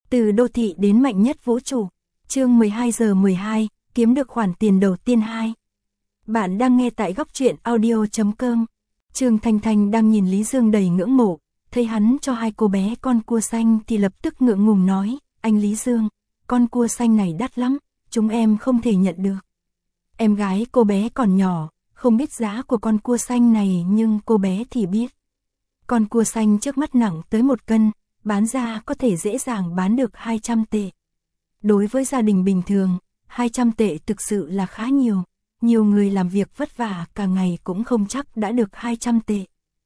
Từ đô thị đến mạnh nhất vũ trụ. Chương 12 giờ 12, kiếm được khoản tiền đầu tiên 2. Bạn đang nghe tại góc truyện audio.com. Trương Thanh Thanh đang nhìn Lý Dương đầy ngưỡng mộ, thấy hắn cho hai cô bé con cua xanh thì lập tức ngượng ngùng nói, anh Lý Dương, con cua xanh này đắt lắm, chúng em không thể nhận được. Em gái cô bé còn nhỏ, không biết giá của con cua xanh này nhưng cô bé thì biết. Con cua xanh trước mắt nặng tới 1 cân, bán ra có thể dễ dàng bán được 200 tệ. Đối với gia đình bình thường, 200 tệ thực sự là khá nhiều. Nhiều người làm việc vất vả cả ngày cũng không chắc đã được 200 tệ.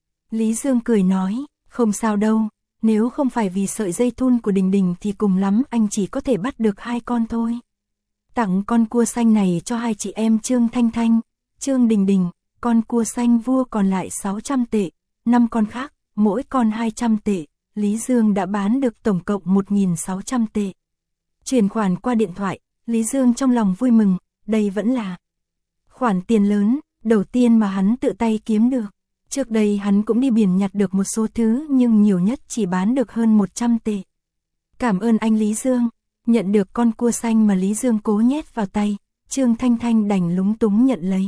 Lý Dương cười nói, không sao đâu, nếu không phải vì sợi dây thun của Đình Đình thì cùng lắm anh chỉ có thể bắt được 2 con thôi. Tặng con cua xanh này cho hai chị em Trương Thanh Thanh, Trương Đình Đình, con cua xanh vua còn lại 600 tệ, 5 con khác, mỗi con 200 tệ, Lý Dương đã bán được tổng cộng 1.600 tệ. Chuyển khoản qua điện thoại, Lý Dương trong lòng vui mừng, đây vẫn là khoản tiền lớn, đầu tiên mà hắn tự tay kiếm được. Trước đây hắn cũng đi biển nhặt được một số thứ nhưng nhiều nhất chỉ bán được hơn 100 tệ. Cảm ơn anh Lý Dương. Nhận được con cua xanh mà Lý Dương cố nhét vào tay, Trương Thanh Thanh đành lúng túng nhận lấy.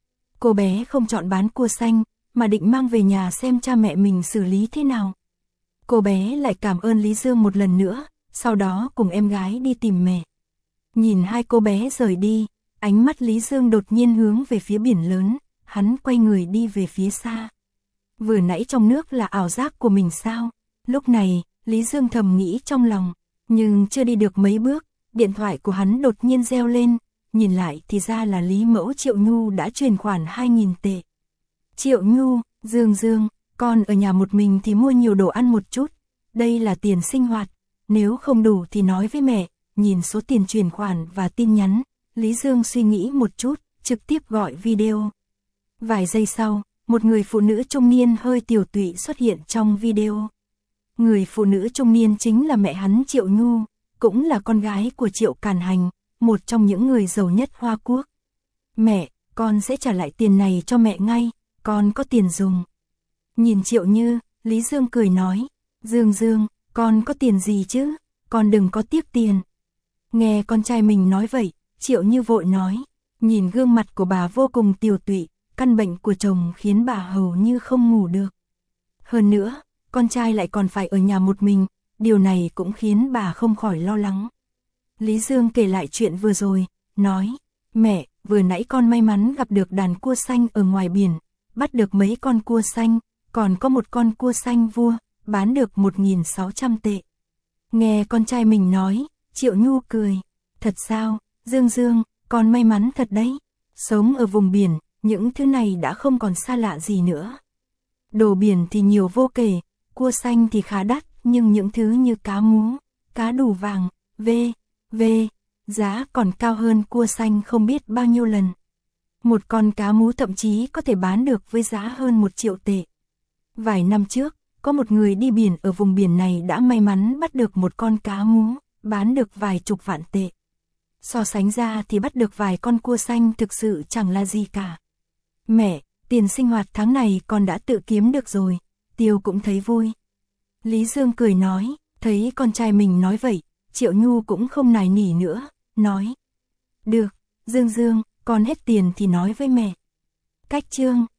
Cô bé không chọn bán cua xanh, mà định mang về nhà xem cha mẹ mình xử lý thế nào. Cô bé lại cảm ơn Lý Dương một lần nữa, sau đó cùng em gái đi tìm mẹ. Nhìn hai cô bé rời đi, ánh mắt Lý Dương đột nhiên hướng về phía biển lớn, hắn quay người đi về phía xa. Vừa nãy trong nước là ảo giác của mình sao? Lúc này, Lý Dương thầm nghĩ trong lòng, nhưng chưa đi được mấy bước, điện thoại của hắn đột nhiên reo lên, nhìn lại thì ra là Lý Mẫu Triệu Nhu đã chuyển khoản 2.000 tệ. Triệu Nhu, Dương, con ở nhà một mình thì mua nhiều đồ ăn một chút, đây là tiền sinh hoạt, nếu không đủ thì nói với mẹ. Nhìn số tiền chuyển khoản và tin nhắn, Lý Dương suy nghĩ một chút, trực tiếp gọi video. Vài giây sau, một người phụ nữ trung niên hơi tiều tụy xuất hiện trong video. Người phụ nữ trung niên chính là mẹ hắn Triệu Nhu, cũng là con gái của Triệu Càn Hành, một trong những người giàu nhất Hoa Quốc. Mẹ, con sẽ trả lại tiền này cho mẹ ngay, con có tiền dùng. Nhìn Triệu Như, Lý Dương cười nói, Dương, con có tiền gì chứ, con đừng có tiếc tiền. Nghe con trai mình nói vậy, Triệu Như vội nói, nhìn gương mặt của bà vô cùng tiều tụy, căn bệnh của chồng khiến bà hầu như không ngủ được. Hơn nữa, con trai lại còn phải ở nhà một mình, điều này cũng khiến bà không khỏi lo lắng. Lý Dương kể lại chuyện vừa rồi, nói, mẹ, vừa nãy con may mắn gặp được đàn cua xanh ở ngoài biển, bắt được mấy con cua xanh, còn có một con cua xanh vua, bán được 1.600 tệ. Nghe con trai mình nói, Triệu Nhu cười, thật sao, Dương, con may mắn thật đấy, sống ở vùng biển, những thứ này đã không còn xa lạ gì nữa. Đồ biển thì nhiều vô kể, cua xanh thì khá đắt, nhưng những thứ như cá mú, cá đù vàng, giá còn cao hơn cua xanh không biết bao nhiêu lần. Một con cá mú thậm chí có thể bán được với giá hơn 1 triệu tệ. Vài năm trước, có một người đi biển ở vùng biển này đã may mắn bắt được một con cá mú, bán được vài chục vạn tệ. So sánh ra thì bắt được vài con cua xanh thực sự chẳng là gì cả. Mẹ, tiền sinh hoạt tháng này con đã tự kiếm được rồi, Tiêu cũng thấy vui. Lý Dương cười nói, thấy con trai mình nói vậy, Triệu Nhu cũng không nài nỉ nữa, nói. Được, Dương, con hết tiền thì nói với mẹ. Cách chương